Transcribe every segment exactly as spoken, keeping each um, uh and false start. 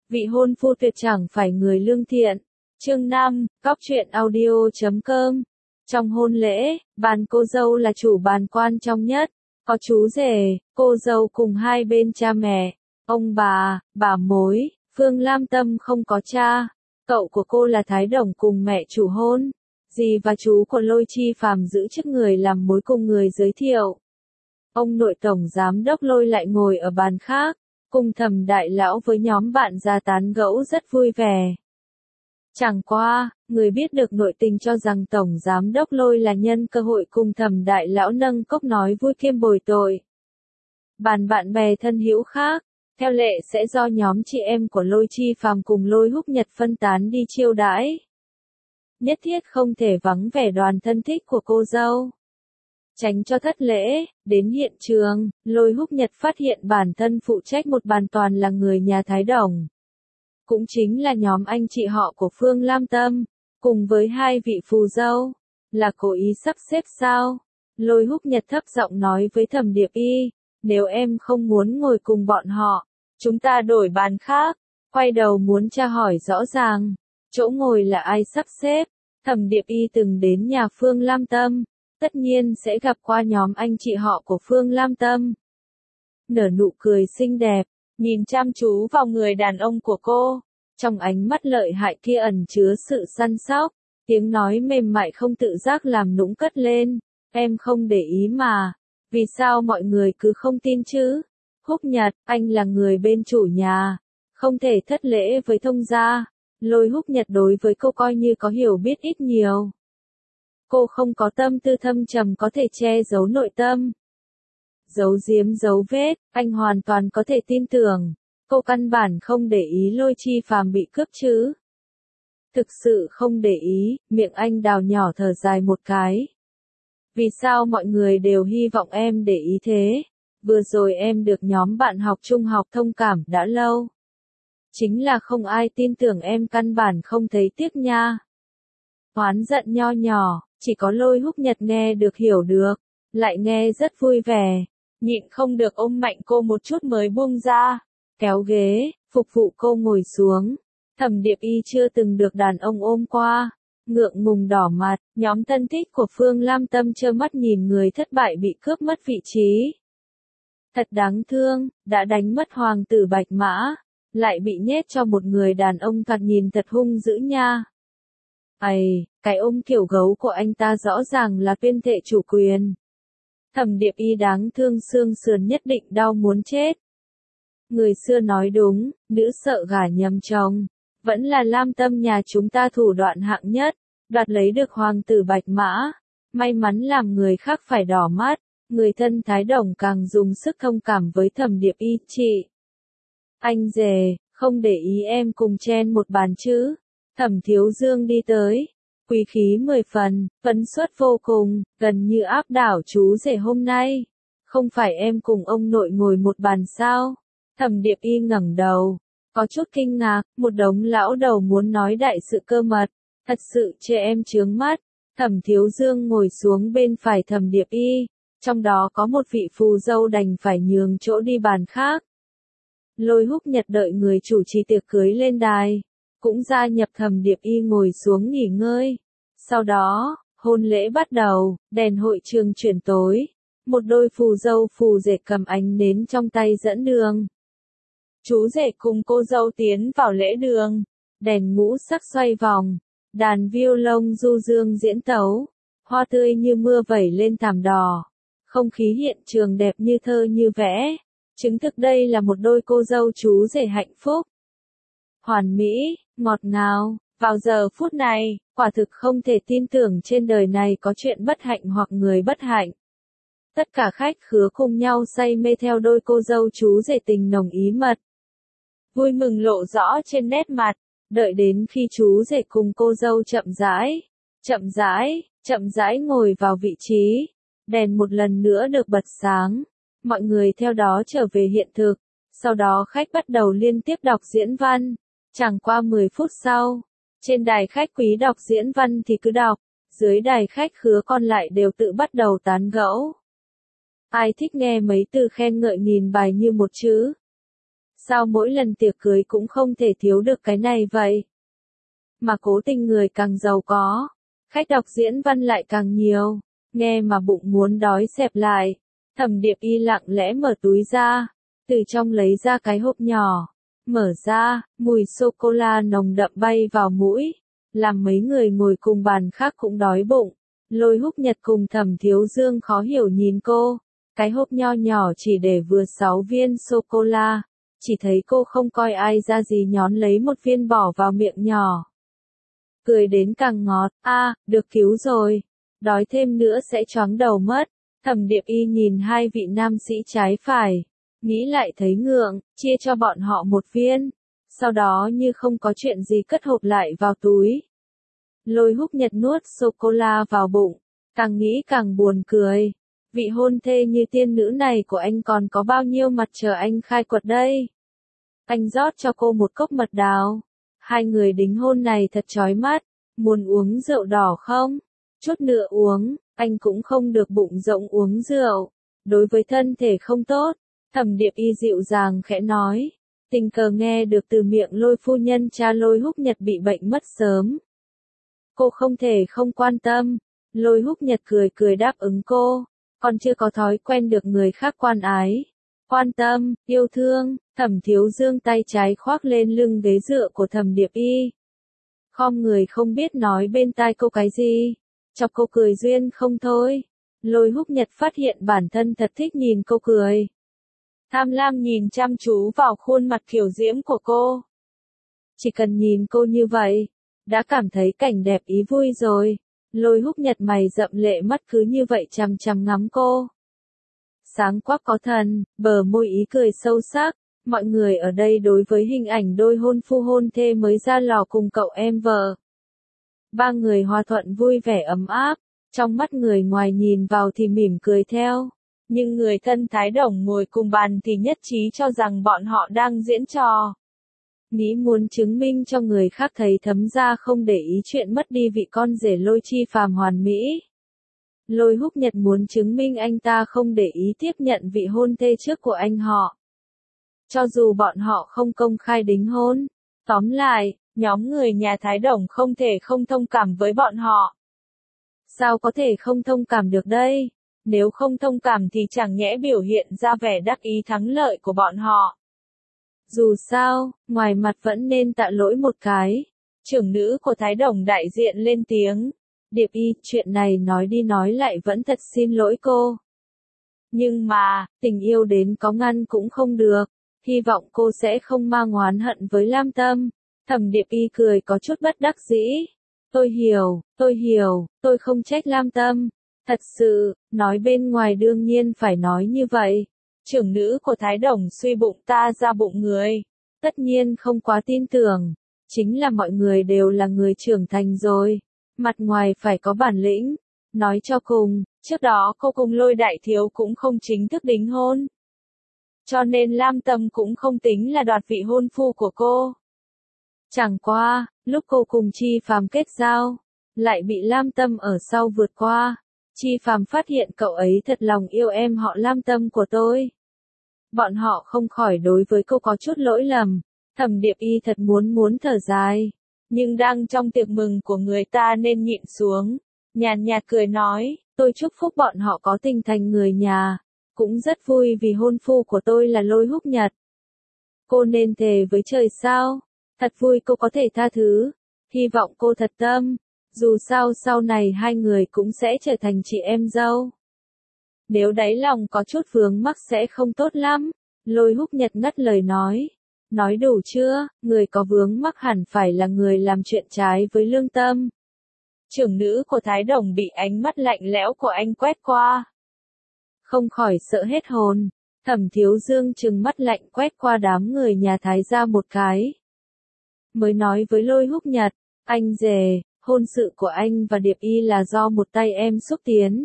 Vị hôn phu tuyệt chẳng phải người lương thiện. Chương năm, Cóc truyện audio chấm com. Trong hôn lễ, bàn cô dâu là chủ bàn quan trọng nhất. Có chú rể, cô dâu cùng hai bên cha mẹ, ông bà, bà mối. Phương Lam Tâm không có cha. Cậu của cô là Thái Đồng cùng mẹ chủ hôn. Dì và chú của Lôi Chi Phàm giữ chức người làm mối cùng người giới thiệu. Ông nội tổng giám đốc Lôi lại ngồi ở bàn khác, cùng Thẩm đại lão với nhóm bạn ra tán gẫu rất vui vẻ. Chẳng qua, người biết được nội tình cho rằng tổng giám đốc Lôi là nhân cơ hội cùng Thẩm đại lão nâng cốc nói vui kiêm bồi tội. Bàn bạn bè thân hữu khác, theo lệ sẽ do nhóm chị em của Lôi Chi Phàm cùng Lôi Húc Nhật phân tán đi chiêu đãi. Nhất thiết không thể vắng vẻ đoàn thân thích của cô dâu. Tránh cho thất lễ, đến hiện trường, Lôi Húc Nhật phát hiện bản thân phụ trách một bàn toàn là người nhà Thái Đồng. Cũng chính là nhóm anh chị họ của Phương Lam Tâm, cùng với hai vị phù dâu. Là cố ý sắp xếp sao? Lôi Húc Nhật thấp giọng nói với Thẩm Điệp Y, nếu em không muốn ngồi cùng bọn họ, chúng ta đổi bàn khác. Quay đầu muốn tra hỏi rõ ràng, chỗ ngồi là ai sắp xếp. Thẩm Điệp Y từng đến nhà Phương Lam Tâm, tất nhiên sẽ gặp qua nhóm anh chị họ của Phương Lam Tâm. Nở nụ cười xinh đẹp, nhìn chăm chú vào người đàn ông của cô, trong ánh mắt lợi hại kia ẩn chứa sự săn sóc, tiếng nói mềm mại không tự giác làm nũng cất lên, em không để ý mà, vì sao mọi người cứ không tin chứ? Húc Nhật, anh là người bên chủ nhà, không thể thất lễ với thông gia. Lôi Húc Nhật đối với cô coi như có hiểu biết ít nhiều. Cô không có tâm tư thâm trầm có thể che giấu nội tâm. Giấu giếm giấu vết, anh hoàn toàn có thể tin tưởng. Cô căn bản không để ý Lôi Chi Phàm bị cướp chứ. Thực sự không để ý, miệng anh đào nhỏ thở dài một cái. Vì sao mọi người đều hy vọng em để ý thế? Vừa rồi em được nhóm bạn học trung học thông cảm đã lâu. Chính là không ai tin tưởng em căn bản không thấy tiếc nha. Oán giận nho nhỏ, chỉ có Lôi Húc Nhật nghe được hiểu được, lại nghe rất vui vẻ, nhịn không được ôm mạnh cô một chút mới buông ra, kéo ghế, phục vụ cô ngồi xuống. Thẩm Điệp Y chưa từng được đàn ông ôm qua, ngượng ngùng đỏ mặt, nhóm thân thích của Phương Lam Tâm trơ mắt nhìn người thất bại bị cướp mất vị trí. Thật đáng thương, đã đánh mất hoàng tử Bạch Mã, lại bị nhét cho một người đàn ông thoạt nhìn thật hung dữ nha. Ây, cái ôm kiểu gấu của anh ta rõ ràng là tuyên thệ chủ quyền. Thẩm Điệp Y đáng thương xương sườn nhất định đau muốn chết. Người xưa nói đúng, nữ sợ gả nhầm chồng, vẫn là Lam Tâm nhà chúng ta thủ đoạn hạng nhất, đoạt lấy được hoàng tử Bạch Mã. May mắn làm người khác phải đỏ mắt, người thân Thái Đồng càng dùng sức thông cảm với Thẩm Điệp Y. Chị anh rể, không để ý em cùng chen một bàn chứ? Thẩm Thiếu Dương đi tới, quý khí mười phần, phấn suất vô cùng, gần như áp đảo chú rể hôm nay. Không phải em cùng ông nội ngồi một bàn sao? Thẩm Điệp Y ngẩng đầu, có chút kinh ngạc, một đống lão đầu muốn nói đại sự cơ mật, thật sự chê em chướng mắt. Thẩm Thiếu Dương ngồi xuống bên phải Thẩm Điệp Y, trong đó có một vị phù dâu đành phải nhường chỗ đi bàn khác. Lôi Húc Nhật đợi người chủ trì tiệc cưới lên đài, cũng gia nhập Thẩm Điệp Y ngồi xuống nghỉ ngơi. Sau đó, hôn lễ bắt đầu, đèn hội trường chuyển tối, một đôi phù dâu phù rể cầm ánh nến trong tay dẫn đường. Chú rể cùng cô dâu tiến vào lễ đường, đèn ngũ sắc xoay vòng, đàn violon du dương diễn tấu, hoa tươi như mưa vẩy lên thảm đỏ, không khí hiện trường đẹp như thơ như vẽ. Chứng thực đây là một đôi cô dâu chú rể hạnh phúc. Hoàn mỹ, ngọt ngào, vào giờ phút này, quả thực không thể tin tưởng trên đời này có chuyện bất hạnh hoặc người bất hạnh. Tất cả khách khứa cùng nhau say mê theo đôi cô dâu chú rể tình nồng ý mật. Vui mừng lộ rõ trên nét mặt, đợi đến khi chú rể cùng cô dâu chậm rãi, chậm rãi, chậm rãi ngồi vào vị trí, đèn một lần nữa được bật sáng. Mọi người theo đó trở về hiện thực, sau đó khách bắt đầu liên tiếp đọc diễn văn. Chẳng qua mười phút sau, trên đài khách quý đọc diễn văn thì cứ đọc, dưới đài khách khứa còn lại đều tự bắt đầu tán gẫu. Ai thích nghe mấy từ khen ngợi nghìn bài như một chữ. Sao mỗi lần tiệc cưới cũng không thể thiếu được cái này vậy? Mà cố tình người càng giàu có, khách đọc diễn văn lại càng nhiều, nghe mà bụng muốn đói xẹp lại. Thẩm Điệp Y lặng lẽ mở túi ra, từ trong lấy ra cái hộp nhỏ, mở ra, mùi sô-cô-la nồng đậm bay vào mũi, làm mấy người ngồi cùng bàn khác cũng đói bụng. Lôi Húc Nhật cùng Thẩm Thiếu Dương khó hiểu nhìn cô, cái hộp nho nhỏ chỉ để vừa sáu viên sô-cô-la, chỉ thấy cô không coi ai ra gì nhón lấy một viên bỏ vào miệng nhỏ. Cười đến càng ngọt, a, à, được cứu rồi, đói thêm nữa sẽ choáng đầu mất. Thẩm Điệp Y nhìn hai vị nam sĩ trái phải, nghĩ lại thấy ngượng, chia cho bọn họ một viên, sau đó như không có chuyện gì cất hộp lại vào túi. Lôi Húc Nhật nuốt sô-cô-la vào bụng, càng nghĩ càng buồn cười. Vị hôn thê như tiên nữ này của anh còn có bao nhiêu mặt chờ anh khai quật đây. Anh rót cho cô một cốc mật đào. Hai người đính hôn này thật chói mắt, muốn uống rượu đỏ không? Chút nữa uống, anh cũng không được bụng rộng uống rượu, đối với thân thể không tốt. Thẩm Điệp Y dịu dàng khẽ nói, tình cờ nghe được từ miệng Lôi phu nhân cha Lôi Húc Nhật bị bệnh mất sớm. Cô không thể không quan tâm. Lôi Húc Nhật cười cười đáp ứng cô, còn chưa có thói quen được người khác quan ái, quan tâm, yêu thương. Thẩm Thiếu Dương tay trái khoác lên lưng ghế dựa của Thẩm Điệp Y, khom người không biết nói bên tai cô cái gì, chọc cô cười duyên không thôi. Lôi Húc Nhật phát hiện bản thân thật thích nhìn cô cười, tham lam nhìn chăm chú vào khuôn mặt kiều diễm của cô. Chỉ cần nhìn cô như vậy, đã cảm thấy cảnh đẹp ý vui rồi. Lôi Húc Nhật mày rậm lệ mắt cứ như vậy chằm chằm ngắm cô. Sáng quắc có thần, bờ môi ý cười sâu sắc. Mọi người ở đây đối với hình ảnh đôi hôn phu hôn thê mới ra lò cùng cậu em vợ. Ba người hòa thuận vui vẻ ấm áp, trong mắt người ngoài nhìn vào thì mỉm cười theo. Nhưng người thân Thái Đồng ngồi cùng bàn thì nhất trí cho rằng bọn họ đang diễn trò. Nghĩ muốn chứng minh cho người khác thấy thấm ra không để ý chuyện mất đi vị con rể Lôi Chi Phàm hoàn mỹ. Lôi Húc Nhật muốn chứng minh anh ta không để ý tiếp nhận vị hôn thê trước của anh họ. Cho dù bọn họ không công khai đính hôn. Tóm lại, nhóm người nhà Thái Đồng không thể không thông cảm với bọn họ. Sao có thể không thông cảm được đây? Nếu không thông cảm thì chẳng nhẽ biểu hiện ra vẻ đắc ý thắng lợi của bọn họ. Dù sao, ngoài mặt vẫn nên tạ lỗi một cái. Trưởng nữ của Thái Đồng đại diện lên tiếng. Điệp Y, chuyện này nói đi nói lại vẫn thật xin lỗi cô. Nhưng mà, tình yêu đến có ngăn cũng không được. Hy vọng cô sẽ không mang oán hận với Lam Tâm. Thẩm Điệp Y cười có chút bất đắc dĩ. Tôi hiểu, tôi hiểu, tôi không trách Lam Tâm. Thật sự, nói bên ngoài đương nhiên phải nói như vậy. Trưởng nữ của Thái Đồng suy bụng ta ra bụng người. Tất nhiên không quá tin tưởng. Chính là mọi người đều là người trưởng thành rồi. Mặt ngoài phải có bản lĩnh. Nói cho cùng, trước đó cô cùng Lôi đại thiếu cũng không chính thức đính hôn. Cho nên Lam Tâm cũng không tính là đoạt vị hôn phu của cô. Chẳng qua, lúc cô cùng Chi Phàm kết giao, lại bị Lam Tâm ở sau vượt qua. Chi Phàm phát hiện cậu ấy thật lòng yêu em họ Lam Tâm của tôi. Bọn họ không khỏi đối với cô có chút lỗi lầm. Thẩm Điệp Y thật muốn muốn thở dài, nhưng đang trong tiệc mừng của người ta nên nhịn xuống. Nhàn nhạt cười nói, tôi chúc phúc bọn họ có tình thành người nhà. Cũng rất vui vì hôn phu của tôi là Lôi Húc Nhật. Cô nên thề với trời sao? Thật vui cô có thể tha thứ. Hy vọng cô thật tâm. Dù sao sau này hai người cũng sẽ trở thành chị em dâu. Nếu đáy lòng có chút vướng mắc sẽ không tốt lắm. Lôi Húc Nhật ngắt lời nói. Nói đủ chưa, người có vướng mắc hẳn phải là người làm chuyện trái với lương tâm. Trưởng nữ của Thái Đồng bị ánh mắt lạnh lẽo của anh quét qua. Không khỏi sợ hết hồn. Thẩm Thiếu Dương trừng mắt lạnh quét qua đám người nhà Thái ra một cái. Mới nói với Lôi Húc Nhật, anh rể, hôn sự của anh và Điệp Y là do một tay em xúc tiến.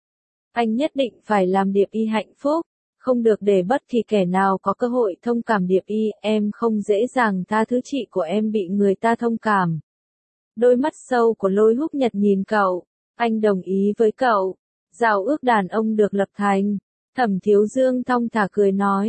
Anh nhất định phải làm Điệp Y hạnh phúc, không được để bất kỳ kẻ nào có cơ hội thông cảm Điệp Y, em không dễ dàng tha thứ chị của em bị người ta thông cảm. Đôi mắt sâu của Lôi Húc Nhật nhìn cậu, anh đồng ý với cậu. Giao ước đàn ông được lập thành. Thẩm Thiếu Dương thong thả cười nói.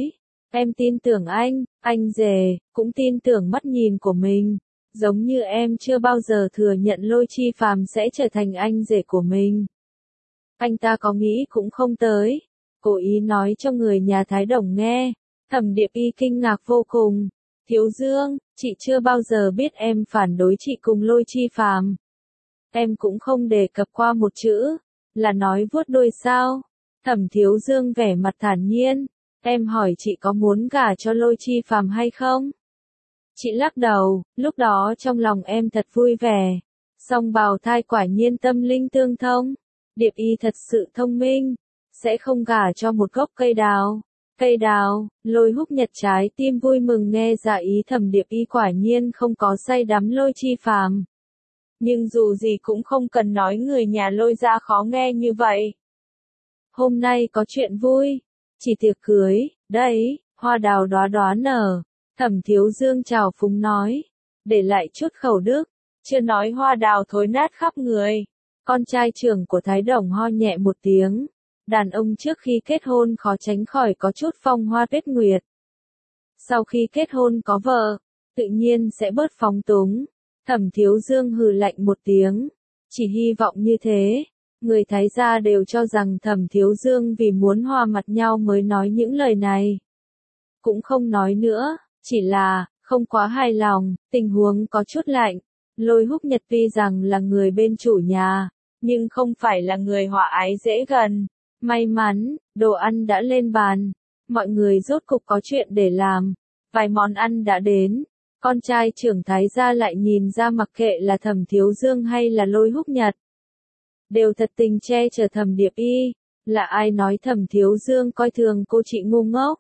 Em tin tưởng anh, anh rể, cũng tin tưởng mắt nhìn của mình. Giống như em chưa bao giờ thừa nhận Lôi Chi Phàm sẽ trở thành anh rể của mình. Anh ta có nghĩ cũng không tới. Cố ý nói cho người nhà Thái Đồng nghe. Thẩm Điệp Y kinh ngạc vô cùng. Thiếu Dương, chị chưa bao giờ biết em phản đối chị cùng Lôi Chi Phàm. Em cũng không đề cập qua một chữ. Là nói vuốt đuôi sao? Thẩm Thiếu Dương vẻ mặt thản nhiên. Em hỏi chị có muốn gả cho Lôi Chi Phàm hay không? Chị lắc đầu, lúc đó trong lòng em thật vui vẻ. Song bào thai quả nhiên tâm linh tương thông. Điệp Y thật sự thông minh. Sẽ không gả cho một gốc cây đào. Cây đào, Lôi Húc Nhật trái tim vui mừng nghe ra ý Thẩm Điệp Y quả nhiên không có say đắm Lôi Chi Phàm. Nhưng dù gì cũng không cần nói người nhà Lôi ra khó nghe như vậy. Hôm nay có chuyện vui. Chỉ tiệc cưới, đấy, hoa đào đóa đóa nở. Thẩm Thiếu Dương chào phúng nói. Để lại chút khẩu đức. Chưa nói hoa đào thối nát khắp người. Con trai trưởng của Thái Đồng ho nhẹ một tiếng. Đàn ông trước khi kết hôn khó tránh khỏi có chút phong hoa tuyết nguyệt. Sau khi kết hôn có vợ, tự nhiên sẽ bớt phóng túng. Thẩm Thiếu Dương hừ lạnh một tiếng. Chỉ hy vọng như thế. Người Thái gia đều cho rằng Thẩm Thiếu Dương vì muốn hòa mặt nhau mới nói những lời này. Cũng không nói nữa, chỉ là, không quá hài lòng, tình huống có chút lạnh. Lôi Húc Nhật tuy rằng là người bên chủ nhà, nhưng không phải là người hòa ái dễ gần. May mắn, đồ ăn đã lên bàn. Mọi người rốt cục có chuyện để làm. Vài món ăn đã đến. Con trai trưởng Thái gia lại nhìn ra mặc kệ là Thẩm Thiếu Dương hay là Lôi Húc Nhật. Đều thật tình che chở Thẩm Điệp Y. Là ai nói Thẩm Thiếu Dương coi thường cô chị ngu ngốc?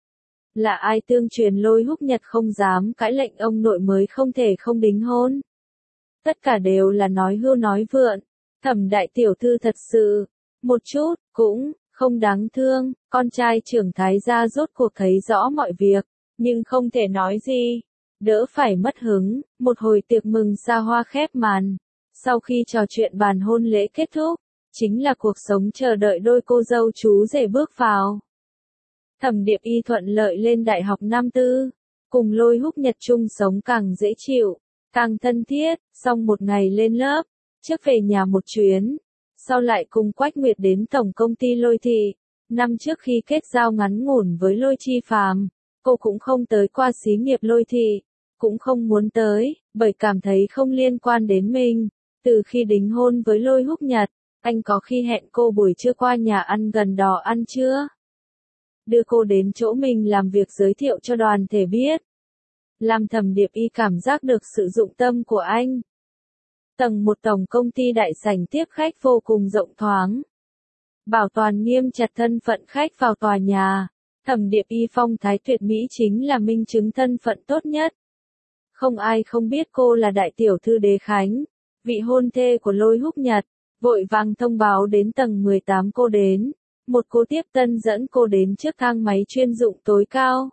Là ai tương truyền Lôi Húc Nhật không dám cãi lệnh ông nội mới không thể không đính hôn? Tất cả đều là nói hưu nói vượn. Thẩm đại tiểu thư thật sự, một chút, cũng, không đáng thương. Con trai trưởng Thái gia rốt cuộc thấy rõ mọi việc, nhưng không thể nói gì. Đỡ phải mất hứng, một hồi tiệc mừng xa hoa khép màn. Sau khi trò chuyện bàn hôn lễ kết thúc, chính là cuộc sống chờ đợi đôi cô dâu chú rể bước vào. Thẩm Điệp Y thuận lợi lên đại học năm tư, cùng Lôi Húc Nhật chung sống càng dễ chịu, càng thân thiết, xong một ngày lên lớp, trước về nhà một chuyến, sau lại cùng Quách Nguyệt đến tổng công ty Lôi Thị. Năm trước khi kết giao ngắn ngủn với Lôi Chi Phàm, cô cũng không tới qua xí nghiệp Lôi Thị, cũng không muốn tới, bởi cảm thấy không liên quan đến mình. Từ khi đính hôn với Lôi Húc Nhật, anh có khi hẹn cô buổi trưa qua nhà ăn gần đó ăn trưa. Đưa cô đến chỗ mình làm việc giới thiệu cho đoàn thể biết. Làm Thẩm Điệp Y cảm giác được sự dụng tâm của anh. Tầng một tổng công ty đại sảnh tiếp khách vô cùng rộng thoáng. Bảo toàn nghiêm chặt thân phận khách vào tòa nhà. Thẩm Điệp Y phong thái tuyệt mỹ chính là minh chứng thân phận tốt nhất. Không ai không biết cô là đại tiểu thư Đế Khánh, vị hôn thê của Lôi Húc Nhật. Vội vàng thông báo đến tầng mười tám cô đến. Một cô tiếp tân dẫn cô đến trước thang máy chuyên dụng tối cao.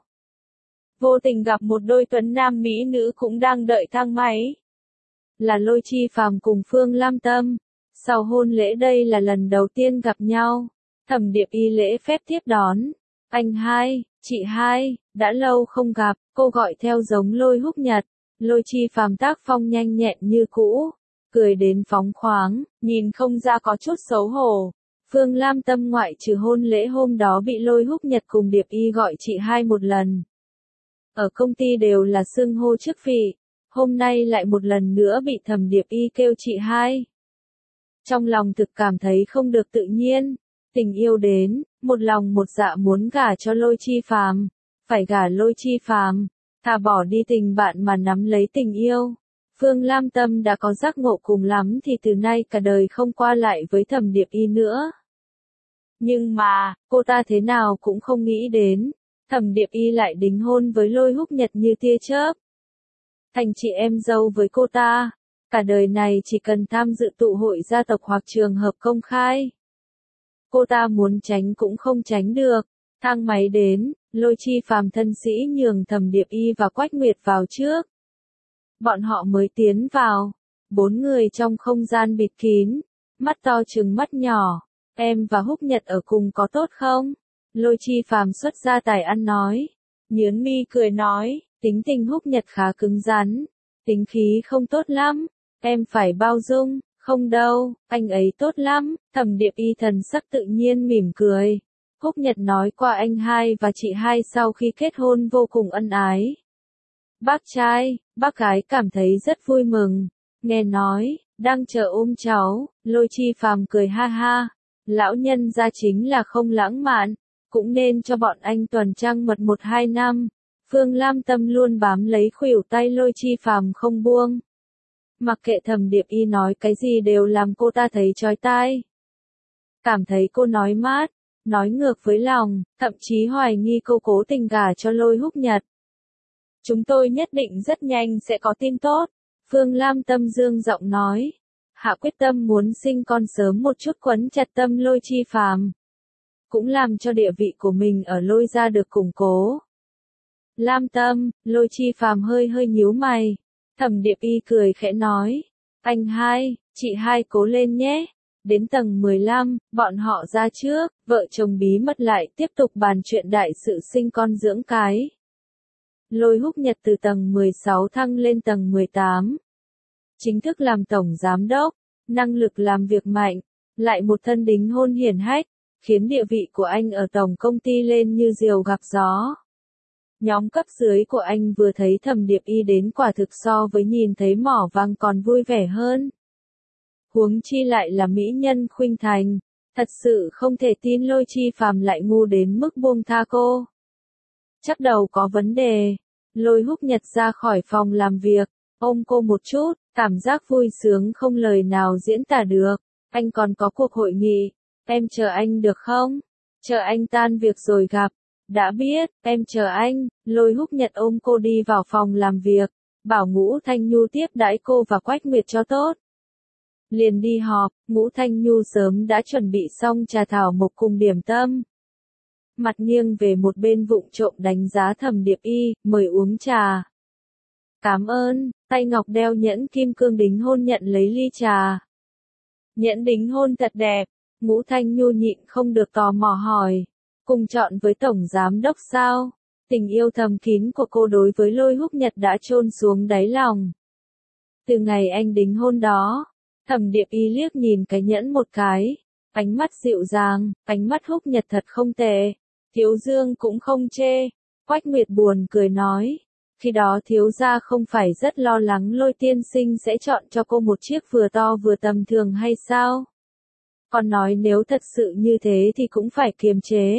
Vô tình gặp một đôi tuấn nam mỹ nữ cũng đang đợi thang máy. Là Lôi Chi Phàm cùng Phương Lam Tâm. Sau hôn lễ đây là lần đầu tiên gặp nhau. Thẩm Điệp Y lễ phép tiếp đón. Anh hai, chị hai, đã lâu không gặp, cô gọi theo giống Lôi Húc Nhật. Lôi Chi Phàm tác phong nhanh nhẹn như cũ. Cười đến phóng khoáng, nhìn không ra có chút xấu hổ. Phương Lam Tâm ngoại trừ hôn lễ hôm đó bị Lôi Húc Nhật cùng Điệp Y gọi chị hai một lần. Ở công ty đều là xưng hô chức vị, hôm nay lại một lần nữa bị Thẩm Điệp Y kêu chị hai. Trong lòng thực cảm thấy không được tự nhiên, tình yêu đến, một lòng một dạ muốn gả cho Lôi Chi Phàm, phải gả Lôi Chi Phàm, thà bỏ đi tình bạn mà nắm lấy tình yêu. Phương Lam Tâm đã có giác ngộ cùng lắm thì từ nay cả đời không qua lại với Thẩm Điệp Y nữa. Nhưng mà, cô ta thế nào cũng không nghĩ đến, Thẩm Điệp Y lại đính hôn với Lôi Húc Nhật như tia chớp. Thành chị em dâu với cô ta, cả đời này chỉ cần tham dự tụ hội gia tộc hoặc trường hợp công khai. Cô ta muốn tránh cũng không tránh được. Thang máy đến, Lôi Chi Phàm thân sĩ nhường Thẩm Điệp Y và Quách Nguyệt vào trước. Bọn họ mới tiến vào, bốn người trong không gian bịt kín, mắt to trừng mắt nhỏ. Em và Húc Nhật ở cùng có tốt không? Lôi Chi Phàm xuất ra tài ăn nói. nhớn mi cười nói, tính tình Húc Nhật khá cứng rắn, tính khí không tốt lắm, em phải bao dung. Không đâu, anh ấy tốt lắm, Thẩm Điệp Y thần sắc tự nhiên mỉm cười. Húc Nhật nói qua anh hai và chị hai sau khi kết hôn vô cùng ân ái. Bác trai, bác gái cảm thấy rất vui mừng. Nghe nói, đang chờ ôm cháu, Lôi Chi Phàm cười ha ha. Lão nhân gia chính là không lãng mạn, cũng nên cho bọn anh tuần trăng mật một hai năm. Phương Lam Tâm luôn bám lấy khuỷu tay Lôi Chi Phàm không buông. Mặc kệ Thẩm Điệp Y nói cái gì đều làm cô ta thấy chói tai. Cảm thấy cô nói mát, nói ngược với lòng, thậm chí hoài nghi cô cố tình gả cho Lôi Húc Nhật. Chúng tôi nhất định rất nhanh sẽ có tin tốt. Phương Lam Tâm dương giọng nói. Hạ quyết tâm muốn sinh con sớm một chút quấn chặt tâm Lôi Chi Phàm. Cũng làm cho địa vị của mình ở Lôi gia được củng cố. Lam Tâm, Lôi Chi Phàm hơi hơi nhíu mày. Thẩm Điệp Y cười khẽ nói. Anh hai, chị hai cố lên nhé. Đến tầng mười lăm, bọn họ ra trước, vợ chồng bí mật lại tiếp tục bàn chuyện đại sự sinh con dưỡng cái. Lôi Húc Nhật từ tầng mười sáu thăng lên tầng mười tám. Chính thức làm tổng giám đốc, năng lực làm việc mạnh, lại một thân đính hôn hiển hách, khiến địa vị của anh ở tổng công ty lên như diều gặp gió. Nhóm cấp dưới của anh vừa thấy Thẩm Điệp Y đến quả thực so với nhìn thấy mỏ vàng còn vui vẻ hơn. Huống chi lại là mỹ nhân khuynh thành, thật sự không thể tin Lôi Chi Phàm lại ngu đến mức buông tha cô. Chắc đầu có vấn đề. Lôi Húc Nhật ra khỏi phòng làm việc, ôm cô một chút, cảm giác vui sướng không lời nào diễn tả được. Anh còn có cuộc hội nghị, em chờ anh được không? Chờ anh tan việc rồi gặp. Đã biết, em chờ anh. Lôi Húc Nhật ôm cô đi vào phòng làm việc, bảo Ngũ Thanh Nhu tiếp đãi cô và Quách Nguyệt cho tốt. Liền đi họp, Ngũ Thanh Nhu sớm đã chuẩn bị xong trà thảo mộc cùng điểm tâm. Mặt nghiêng về một bên vụng trộm đánh giá Thẩm Điệp Y, mời uống trà. Cảm ơn, tay ngọc đeo nhẫn kim cương đính hôn nhận lấy ly trà. Nhẫn đính hôn thật đẹp, Ngũ Thanh Nhu nhịn không được tò mò hỏi. Cùng chọn với tổng giám đốc sao? Tình yêu thầm kín của cô đối với Lôi Húc Nhật đã chôn xuống đáy lòng. Từ ngày anh đính hôn đó, Thẩm Điệp Y liếc nhìn cái nhẫn một cái, ánh mắt dịu dàng, ánh mắt Húc Nhật thật không tệ, Thiếu Dương cũng không chê. Quách Nguyệt buồn cười nói, khi đó thiếu gia không phải rất lo lắng Lôi tiên sinh sẽ chọn cho cô một chiếc vừa to vừa tầm thường hay sao? Còn nói nếu thật sự như thế thì cũng phải kiềm chế.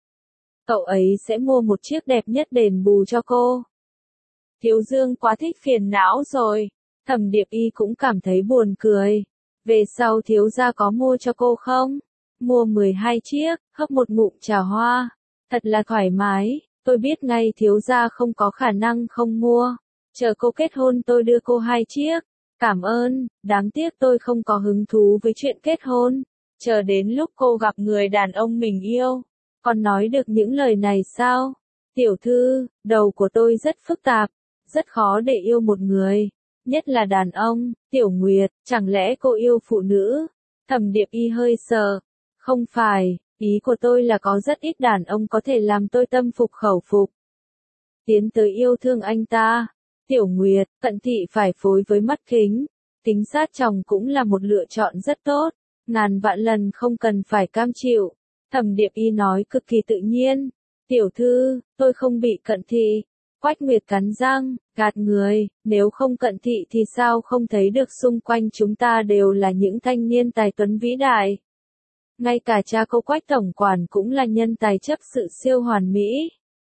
Cậu ấy sẽ mua một chiếc đẹp nhất đền bù cho cô. Thiếu Dương quá thích phiền não rồi. Thẩm Điệp Y cũng cảm thấy buồn cười. Về sau thiếu gia có mua cho cô không? Mua mười hai chiếc, hấp một ngụm trà hoa. Thật là thoải mái, tôi biết ngay thiếu gia không có khả năng không mua. Chờ cô kết hôn tôi đưa cô hai chiếc. Cảm ơn, đáng tiếc tôi không có hứng thú với chuyện kết hôn. Chờ đến lúc cô gặp người đàn ông mình yêu. Còn nói được những lời này sao? Tiểu thư, đầu của tôi rất phức tạp, rất khó để yêu một người, nhất là đàn ông. Tiểu Nguyệt, chẳng lẽ cô yêu phụ nữ? Thẩm Điệp Y hơi sợ. Không phải, ý của tôi là có rất ít đàn ông có thể làm tôi tâm phục khẩu phục. Tiến tới yêu thương anh ta. Tiểu Nguyệt, cận thị phải phối với mắt kính. Tính sát chồng cũng là một lựa chọn rất tốt. Ngàn vạn lần không cần phải cam chịu. Thẩm Điệp Y nói cực kỳ tự nhiên. Tiểu thư, tôi không bị cận thị. Quách Nguyệt cắn răng, gạt người, nếu không cận thị thì sao không thấy được xung quanh chúng ta đều là những thanh niên tài tuấn vĩ đại. Ngay cả cha cô Quách tổng quản cũng là nhân tài chấp sự siêu hoàn mỹ.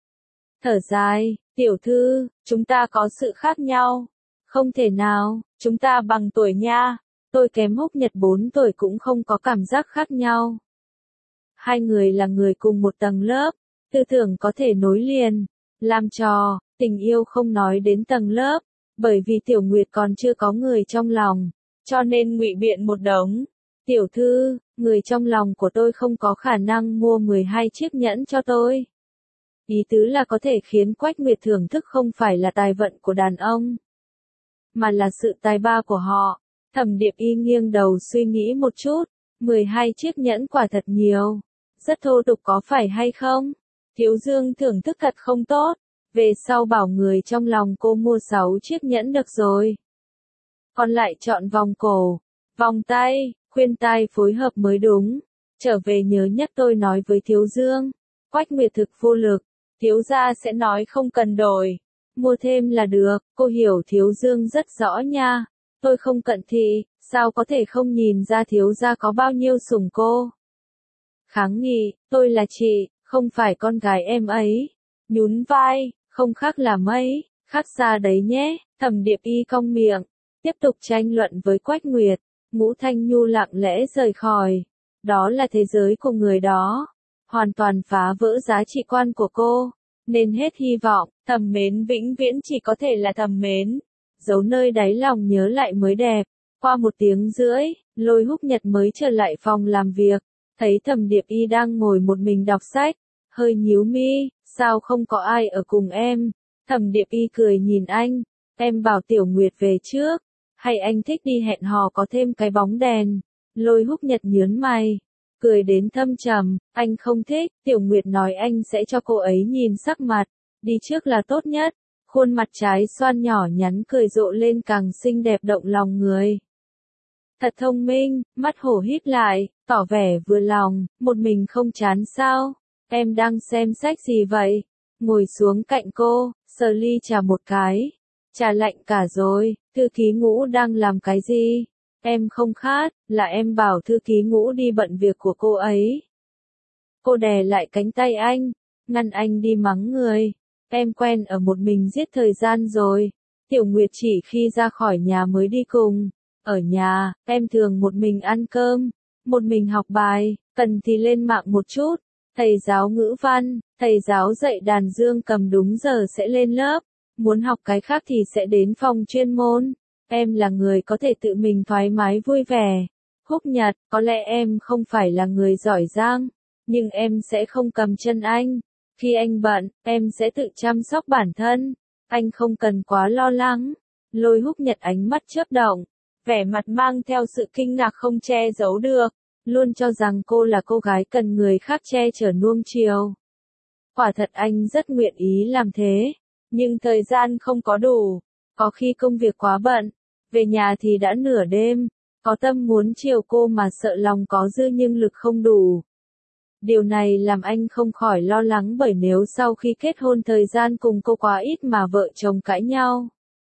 Thở dài, tiểu thư, chúng ta có sự khác nhau. Không thể nào, chúng ta bằng tuổi nha. Tôi kém Húc Nhật bốn tuổi cũng không có cảm giác khác nhau. Hai người là người cùng một tầng lớp, tư tưởng có thể nối liền, làm trò, tình yêu không nói đến tầng lớp, bởi vì Tiểu Nguyệt còn chưa có người trong lòng, cho nên ngụy biện một đống. Tiểu thư, người trong lòng của tôi không có khả năng mua mười hai chiếc nhẫn cho tôi. Ý tứ là có thể khiến Quách Nguyệt thưởng thức không phải là tài vận của đàn ông, mà là sự tài ba của họ. Thẩm Điệp Y nghiêng đầu suy nghĩ một chút, mười hai chiếc nhẫn quả thật nhiều, rất thô tục có phải hay không? Thiếu Dương thưởng thức thật không tốt, Về sau bảo người trong lòng cô mua sáu chiếc nhẫn được rồi. Còn lại chọn vòng cổ, vòng tay, khuyên tai phối hợp mới đúng. Trở về nhớ nhắc tôi nói với Thiếu Dương. Quách Nguyệt thực vô lực, thiếu gia sẽ nói không cần đổi. Mua thêm là được, cô hiểu Thiếu Dương rất rõ nha. Tôi không cận thị, sao có thể không nhìn ra thiếu gia có bao nhiêu sủng cô. Kháng nghị, tôi là chị, không phải con gái em ấy. Nhún vai, không khác là mấy, khác xa đấy nhé. Thẩm Điệp Y cong miệng, tiếp tục tranh luận với Quách Nguyệt. Ngũ Thanh Nhu lặng lẽ rời khỏi. Đó là thế giới của người đó. Hoàn toàn phá vỡ giá trị quan của cô. Nên hết hy vọng, thầm mến vĩnh viễn chỉ có thể là thầm mến. Giấu nơi đáy lòng nhớ lại mới đẹp. Qua một tiếng rưỡi, Lôi Húc Nhật mới trở lại phòng làm việc. Thấy Thẩm Điệp Y đang ngồi một mình đọc sách. Hơi nhíu mi, sao không có ai ở cùng em? Thẩm Điệp Y cười nhìn anh. Em bảo Tiểu Nguyệt về trước. Hay anh thích đi hẹn hò có thêm cái bóng đèn? Lôi Húc Nhật nhớn mày. Cười đến thâm trầm, anh không thích, Tiểu Nguyệt nói anh sẽ cho cô ấy nhìn sắc mặt. Đi trước là tốt nhất. Khuôn mặt trái xoan nhỏ nhắn cười rộ lên càng xinh đẹp động lòng người. Thật thông minh, mắt hổ híp lại, tỏ vẻ vừa lòng, một mình không chán sao? Em đang xem sách gì vậy? Ngồi xuống cạnh cô, sờ ly trà một cái. Trà lạnh cả rồi, thư ký Ngũ đang làm cái gì? Em không khát, là em bảo thư ký Ngũ đi bận việc của cô ấy. Cô đè lại cánh tay anh, ngăn anh đi mắng người. Em quen ở một mình giết thời gian rồi. Tiểu Nguyệt chỉ khi ra khỏi nhà mới đi cùng. Ở nhà, em thường một mình ăn cơm, một mình học bài, cần thì lên mạng một chút. Thầy giáo ngữ văn, thầy giáo dạy đàn dương cầm đúng giờ sẽ lên lớp. Muốn học cái khác thì sẽ đến phòng chuyên môn. Em là người có thể tự mình thoải mái vui vẻ. Húc Nhật, có lẽ em không phải là người giỏi giang, nhưng em sẽ không cầm chân anh. Khi anh bận, em sẽ tự chăm sóc bản thân. Anh không cần quá lo lắng. Lôi Húc Nhật ánh mắt chớp động, vẻ mặt mang theo sự kinh ngạc không che giấu được. Luôn cho rằng cô là cô gái cần người khác che chở nuông chiều. Quả thật anh rất nguyện ý làm thế. Nhưng thời gian không có đủ. Có khi công việc quá bận. Về nhà thì đã nửa đêm. Có tâm muốn chiều cô mà sợ lòng có dư nhưng lực không đủ. Điều này làm anh không khỏi lo lắng bởi nếu sau khi kết hôn thời gian cùng cô quá ít mà vợ chồng cãi nhau.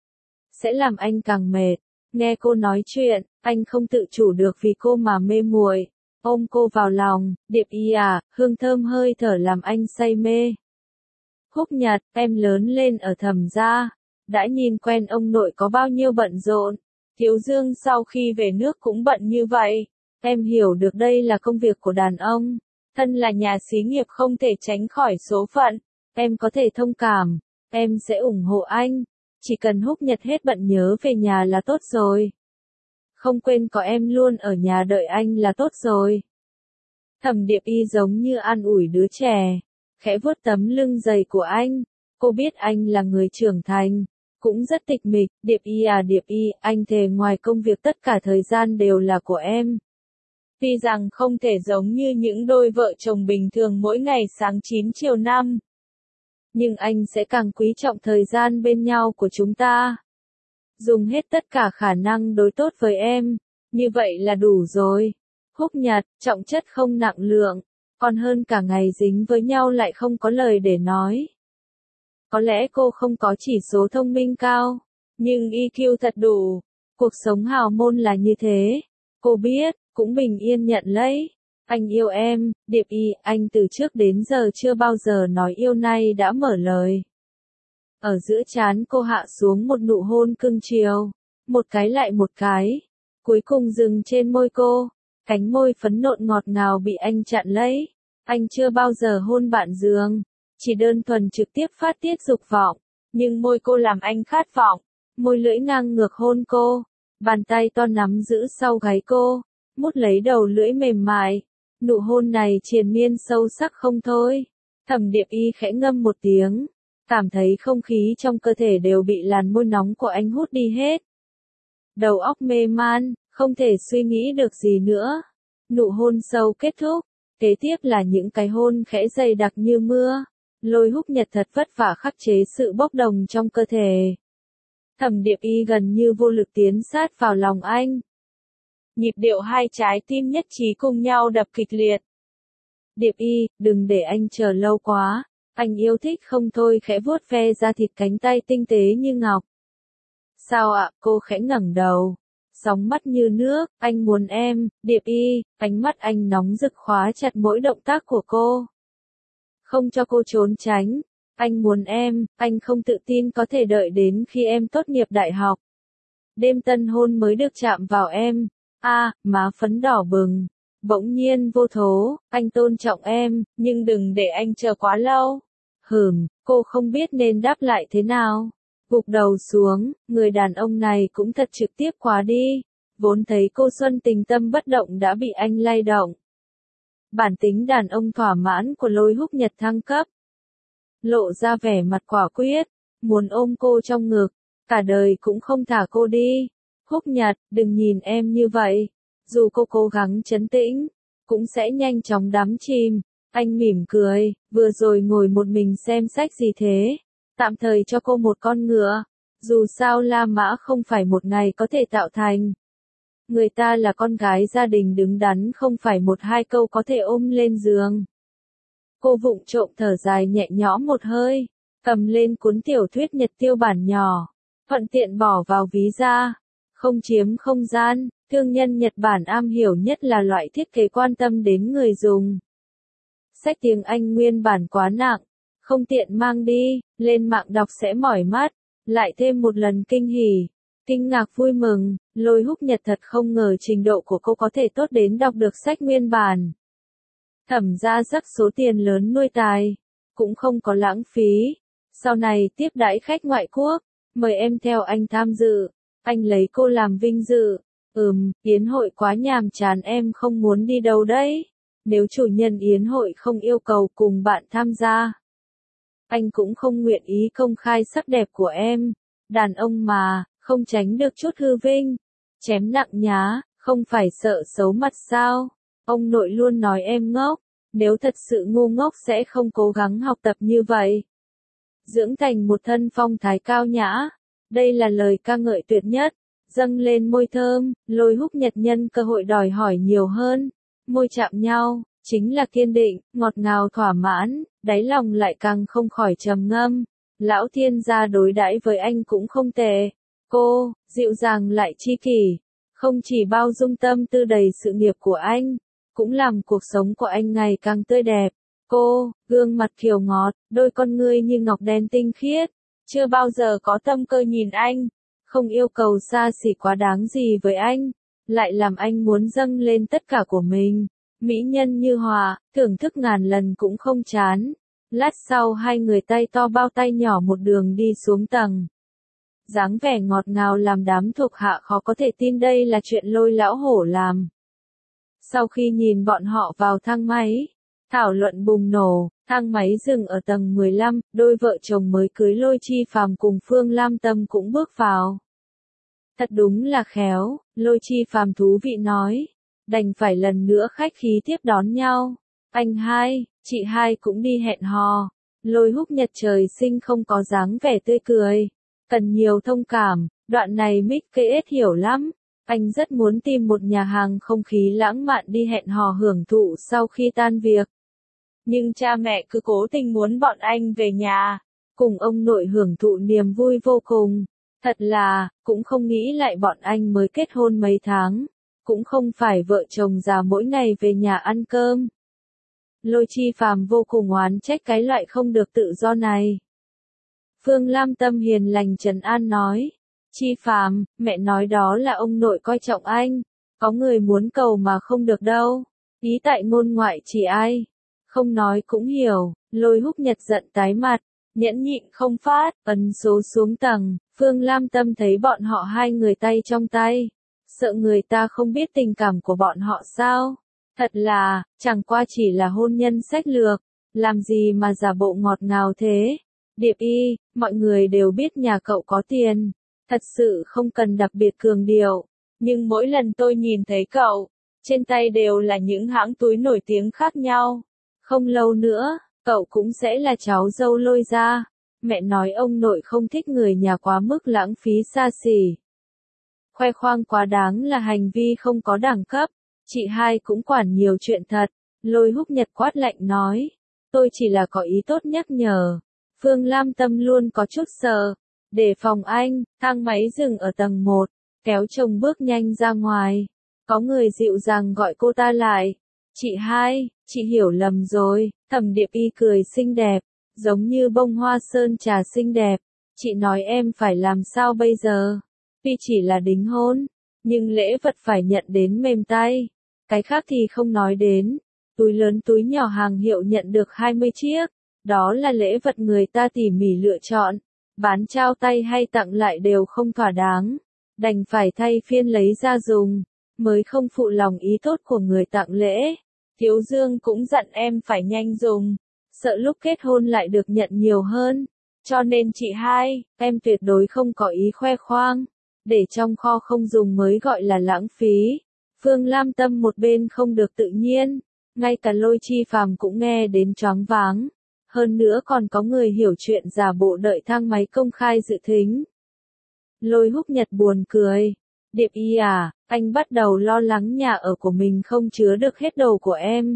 Sẽ làm anh càng mệt. Nghe cô nói chuyện, anh không tự chủ được vì cô mà mê muội. Ôm cô vào lòng, Điệp Y à, hương thơm hơi thở làm anh say mê. Húc Nhật, em lớn lên ở Thẩm gia, đã nhìn quen ông nội có bao nhiêu bận rộn. Thiếu Dương sau khi về nước cũng bận như vậy. Em hiểu được đây là công việc của đàn ông. Thân là nhà xí nghiệp không thể tránh khỏi số phận. Em có thể thông cảm. Em sẽ ủng hộ anh. Chỉ cần Húc Nhật hết bận nhớ về nhà là tốt rồi. Không quên có em luôn ở nhà đợi anh là tốt rồi. Thẩm Điệp Y giống như an ủi đứa trẻ. Khẽ vuốt tấm lưng dày của anh. Cô biết anh là người trưởng thành. Cũng rất tịch mịch. Điệp Y à Điệp Y, anh thề ngoài công việc tất cả thời gian đều là của em. Tuy rằng không thể giống như những đôi vợ chồng bình thường mỗi ngày sáng chín chiều năm. Nhưng anh sẽ càng quý trọng thời gian bên nhau của chúng ta. Dùng hết tất cả khả năng đối tốt với em. Như vậy là đủ rồi. Húc Nhật, trọng chất không nặng lượng. Còn hơn cả ngày dính với nhau lại không có lời để nói. Có lẽ cô không có chỉ số thông minh cao. Nhưng i kiu thật đủ. Cuộc sống hào môn là như thế. Cô biết, cũng bình yên nhận lấy. Anh yêu em, Điệp Y, anh từ trước đến giờ chưa bao giờ nói yêu nay đã mở lời. Ở giữa trán cô hạ xuống một nụ hôn cưng chiều. Một cái lại một cái. Cuối cùng dừng trên môi cô. Cánh môi phấn nộn ngọt ngào bị anh chặn lấy. Anh chưa bao giờ hôn bạn giường. Chỉ đơn thuần trực tiếp phát tiết dục vọng. Nhưng môi cô làm anh khát vọng. Môi lưỡi ngang ngược hôn cô. Bàn tay to nắm giữ sau gáy cô. Mút lấy đầu lưỡi mềm mại. Nụ hôn này triền miên sâu sắc không thôi. Thẩm Điệp Y khẽ ngâm một tiếng. Cảm thấy không khí trong cơ thể đều bị làn môi nóng của anh hút đi hết. Đầu óc mê man, không thể suy nghĩ được gì nữa. Nụ hôn sâu kết thúc. Kế tiếp là những cái hôn khẽ dày đặc như mưa. Lôi Húc Nhật thật vất vả khắc chế sự bốc đồng trong cơ thể. Thẩm Điệp Y gần như vô lực tiến sát vào lòng anh. Nhịp điệu hai trái tim nhất trí cùng nhau đập kịch liệt. Điệp Y, đừng để anh chờ lâu quá. Anh yêu thích không thôi, khẽ vuốt ve da thịt cánh tay tinh tế như ngọc. Sao ạ? Cô khẽ ngẩng đầu. Sóng mắt như nước, anh muốn em. Điệp Y, ánh mắt anh nóng rực khóa chặt mỗi động tác của cô. Không cho cô trốn tránh. Anh muốn em, anh không tự tin có thể đợi đến khi em tốt nghiệp đại học. Đêm tân hôn mới được chạm vào em. A, à, má phấn đỏ bừng. Bỗng nhiên vô thố, anh tôn trọng em, nhưng đừng để anh chờ quá lâu. Hừm, cô không biết nên đáp lại thế nào. Gục đầu xuống, người đàn ông này cũng thật trực tiếp quá đi. Vốn thấy cô Xuân tình tâm bất động đã bị anh lay động. Bản tính đàn ông thỏa mãn của Lôi Húc Nhật thăng cấp. Lộ ra vẻ mặt quả quyết, muốn ôm cô trong ngực, cả đời cũng không thả cô đi. Húc Nhật, đừng nhìn em như vậy. Dù cô cố gắng trấn tĩnh, cũng sẽ nhanh chóng đắm chìm. Anh mỉm cười, vừa rồi ngồi một mình xem sách gì thế? Tạm thời cho cô một con ngựa. Dù sao La Mã không phải một ngày có thể tạo thành. Người ta là con gái gia đình đứng đắn, không phải một hai câu có thể ôm lên giường. Cô vụng trộm thở dài nhẹ nhõm một hơi, cầm lên cuốn tiểu thuyết Nhật Tiêu bản nhỏ, thuận tiện bỏ vào ví da. Không chiếm không gian, thương nhân Nhật Bản am hiểu nhất là loại thiết kế quan tâm đến người dùng. Sách tiếng Anh nguyên bản quá nặng, không tiện mang đi, lên mạng đọc sẽ mỏi mắt, lại thêm một lần kinh hỉ, kinh ngạc vui mừng. Lôi Húc Nhật thật không ngờ trình độ của cô có thể tốt đến đọc được sách nguyên bản. Thẩm ra rắc số tiền lớn nuôi tài, cũng không có lãng phí. Sau này tiếp đãi khách ngoại quốc, mời em theo anh tham dự, anh lấy cô làm vinh dự. Ừm, yến hội quá nhàm chán, em không muốn đi đâu đấy. Nếu chủ nhân yến hội không yêu cầu cùng bạn tham gia, anh cũng không nguyện ý công khai sắc đẹp của em. Đàn ông mà, không tránh được chút hư vinh. Chém nặng nhá, không phải sợ xấu mặt sao? Ông nội luôn nói em ngốc. Nếu thật sự ngu ngốc sẽ không cố gắng học tập như vậy. Dưỡng thành một thân phong thái cao nhã. Đây là lời ca ngợi tuyệt nhất. Dâng lên môi thơm, Lôi Húc Nhật nhân cơ hội đòi hỏi nhiều hơn. Môi chạm nhau, chính là kiên định, ngọt ngào thỏa mãn, đáy lòng lại càng không khỏi trầm ngâm. Lão thiên gia đối đãi với anh cũng không tệ. Cô, dịu dàng lại chi kỷ, không chỉ bao dung tâm tư đầy sự nghiệp của anh, cũng làm cuộc sống của anh ngày càng tươi đẹp. Cô, gương mặt kiều ngọt, đôi con ngươi như ngọc đen tinh khiết, chưa bao giờ có tâm cơ nhìn anh, không yêu cầu xa xỉ quá đáng gì với anh, lại làm anh muốn dâng lên tất cả của mình. Mỹ nhân như hòa, thưởng thức ngàn lần cũng không chán. Lát sau hai người tay to bao tay nhỏ một đường đi xuống tầng. Dáng vẻ ngọt ngào làm đám thuộc hạ khó có thể tin đây là chuyện Lôi lão hổ làm. Sau khi nhìn bọn họ vào thang máy, thảo luận bùng nổ, thang máy dừng ở tầng mười lăm, đôi vợ chồng mới cưới Lôi Chi Phàm cùng Phương Lam Tâm cũng bước vào. Thật đúng là khéo, Lôi Chi Phàm thú vị nói, đành phải lần nữa khách khí tiếp đón nhau. Anh hai, chị hai cũng đi hẹn hò. Lôi Húc Nhật trời sinh không có dáng vẻ tươi cười, cần nhiều thông cảm, đoạn này Mickey hiểu lắm. Anh rất muốn tìm một nhà hàng không khí lãng mạn đi hẹn hò hưởng thụ sau khi tan việc. Nhưng cha mẹ cứ cố tình muốn bọn anh về nhà, cùng ông nội hưởng thụ niềm vui vô cùng. Thật là, cũng không nghĩ lại bọn anh mới kết hôn mấy tháng, cũng không phải vợ chồng già mỗi ngày về nhà ăn cơm. Lôi Chi Phàm vô cùng oán trách cái loại không được tự do này. Phương Lam Tâm hiền lành trấn an nói, Chi Phàm, mẹ nói đó là ông nội coi trọng anh, có người muốn cầu mà không được đâu. Ý tại ngôn ngoại chỉ ai, không nói cũng hiểu. Lôi Húc Nhật giận tái mặt, nhẫn nhịn không phát, ấn số xuống tầng. Phương Lam Tâm thấy bọn họ hai người tay trong tay, sợ người ta không biết tình cảm của bọn họ sao. Thật là, chẳng qua chỉ là hôn nhân sách lược, làm gì mà giả bộ ngọt ngào thế. Điệp Y, mọi người đều biết nhà cậu có tiền, thật sự không cần đặc biệt cường điệu, nhưng mỗi lần tôi nhìn thấy cậu, trên tay đều là những hãng túi nổi tiếng khác nhau. Không lâu nữa, cậu cũng sẽ là cháu dâu Lôi gia. Mẹ nói ông nội không thích người nhà quá mức lãng phí xa xỉ. Khoe khoang quá đáng là hành vi không có đẳng cấp. Chị hai cũng quản nhiều chuyện thật. Lôi Húc Nhật quát lạnh nói. Tôi chỉ là có ý tốt nhắc nhở. Phương Lam Tâm luôn có chút sợ. Để phòng anh, thang máy dừng ở tầng một. Kéo chồng bước nhanh ra ngoài. Có người dịu dàng gọi cô ta lại. Chị hai, chị hiểu lầm rồi. Thẩm Điệp Y cười xinh đẹp. Giống như bông hoa sơn trà xinh đẹp. Chị nói em phải làm sao bây giờ? Tuy chỉ là đính hôn. Nhưng lễ vật phải nhận đến mềm tay. Cái khác thì không nói đến. Túi lớn túi nhỏ hàng hiệu nhận được hai mươi chiếc. Đó là lễ vật người ta tỉ mỉ lựa chọn. Bán trao tay hay tặng lại đều không thỏa đáng. Đành phải thay phiên lấy ra dùng. Mới không phụ lòng ý tốt của người tặng lễ. Thiếu Dương cũng dặn em phải nhanh dùng. Sợ lúc kết hôn lại được nhận nhiều hơn. Cho nên chị hai, em tuyệt đối không có ý khoe khoang. Để trong kho không dùng mới gọi là lãng phí. Phương Lam Tâm một bên không được tự nhiên. Ngay cả Lôi Chi Phàm cũng nghe đến choáng váng. Hơn nữa còn có người hiểu chuyện giả bộ đợi thang máy công khai dự thính. Lôi Húc Nhật buồn cười. Điệp Y à, anh bắt đầu lo lắng nhà ở của mình không chứa được hết đồ của em.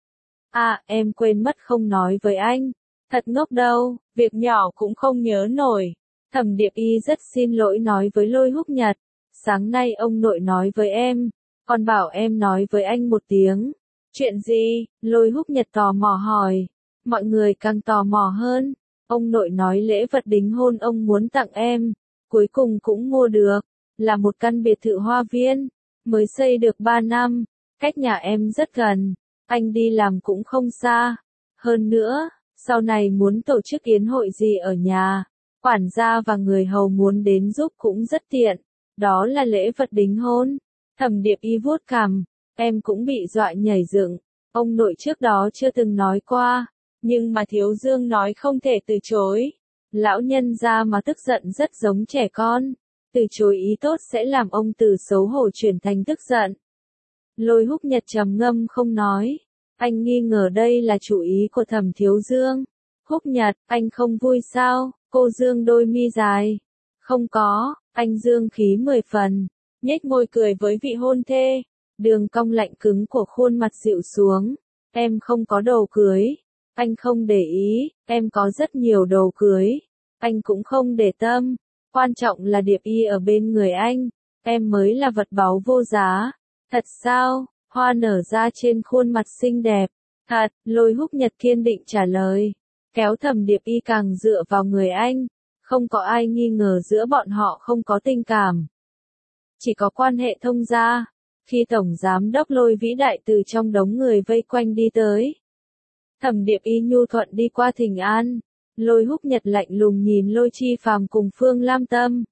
À, em quên mất không nói với anh. Thật ngốc đâu, việc nhỏ cũng không nhớ nổi. Thẩm Điệp Y rất xin lỗi nói với Lôi Húc Nhật. Sáng nay ông nội nói với em, còn bảo em nói với anh một tiếng. Chuyện gì? Lôi Húc Nhật tò mò hỏi. Mọi người càng tò mò hơn. Ông nội nói lễ vật đính hôn ông muốn tặng em. Cuối cùng cũng mua được. Là một căn biệt thự hoa viên. Mới xây được ba năm. Cách nhà em rất gần. Anh đi làm cũng không xa. Hơn nữa, sau này muốn tổ chức yến hội gì ở nhà. Quản gia và người hầu muốn đến giúp cũng rất tiện. Đó là lễ vật đính hôn. Thẩm Điệp Y vuốt cằm. Em cũng bị dọa nhảy dựng. Ông nội trước đó chưa từng nói qua. Nhưng mà Thiếu Dương nói không thể từ chối. Lão nhân gia mà tức giận rất giống trẻ con. Từ chối ý tốt sẽ làm ông từ xấu hổ chuyển thành tức giận. Lôi Húc Nhật trầm ngâm không nói. Anh nghi ngờ đây là chủ ý của Thẩm Thiếu Dương. Húc Nhật, anh không vui sao? Cô Dương đôi mi dài. Không có, anh dương khí mười phần. Nhếch môi cười với vị hôn thê. Đường cong lạnh cứng của khuôn mặt dịu xuống. Em không có đồ cưới. Anh không để ý, em có rất nhiều đồ cưới. Anh cũng không để tâm. Quan trọng là Điệp Y ở bên người anh. Em mới là vật báu vô giá. Thật sao? Hoa nở ra trên khuôn mặt xinh đẹp. Thật, Lôi Húc Nhật kiên định trả lời. Kéo Thẩm Điệp Y càng dựa vào người anh. Không có ai nghi ngờ giữa bọn họ không có tình cảm. Chỉ có quan hệ thông gia. Khi Tổng Giám đốc Lôi vĩ đại từ trong đống người vây quanh đi tới. Thẩm Điệp Y nhu thuận đi qua thỉnh an. Lôi Húc Nhật lạnh lùng nhìn Lôi Chi Phàm cùng Phương Lam Tâm.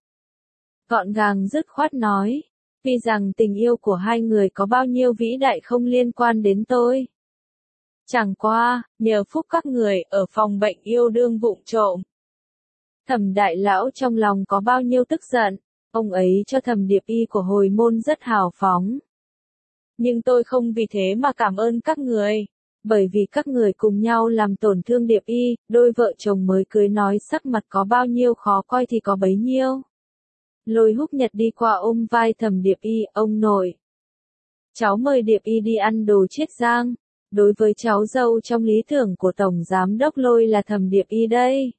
Gọn gàng dứt khoát nói. Vì rằng tình yêu của hai người có bao nhiêu vĩ đại không liên quan đến tôi. Chẳng qua, nhờ phúc các người ở phòng bệnh yêu đương vụng trộm. Thẩm đại lão trong lòng có bao nhiêu tức giận. Ông ấy cho Thẩm Điệp Y của hồi môn rất hào phóng. Nhưng tôi không vì thế mà cảm ơn các người. Bởi vì các người cùng nhau làm tổn thương Điệp Y, đôi vợ chồng mới cưới nói sắc mặt có bao nhiêu khó coi thì có bấy nhiêu. Lôi Húc Nhật đi qua ôm vai Thẩm Điệp Y, ông nội. Cháu mời Điệp Y đi ăn đồ Chiết Giang. Đối với cháu dâu trong lý tưởng của Tổng Giám đốc Lôi là Thẩm Điệp Y đây.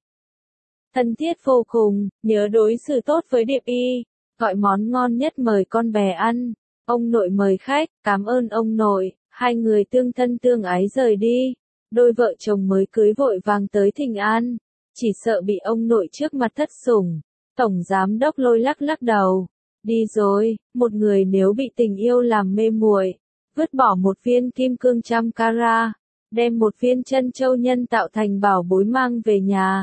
Thân thiết vô cùng, nhớ đối xử tốt với Điệp Y. Gọi món ngon nhất mời con bé ăn. Ông nội mời khách, cảm ơn ông nội. Hai người tương thân tương ái rời đi. Đôi vợ chồng mới cưới vội vàng tới thỉnh an. Chỉ sợ bị ông nội trước mặt thất sủng. Tổng Giám đốc Lôi lắc lắc đầu. Đi rồi, một người nếu bị tình yêu làm mê muội, vứt bỏ một viên kim cương trăm carat, đem một viên chân châu nhân tạo thành bảo bối mang về nhà.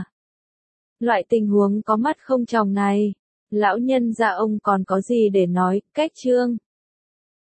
Loại tình huống có mắt không tròng này, lão nhân gia ông còn có gì để nói, cách chương.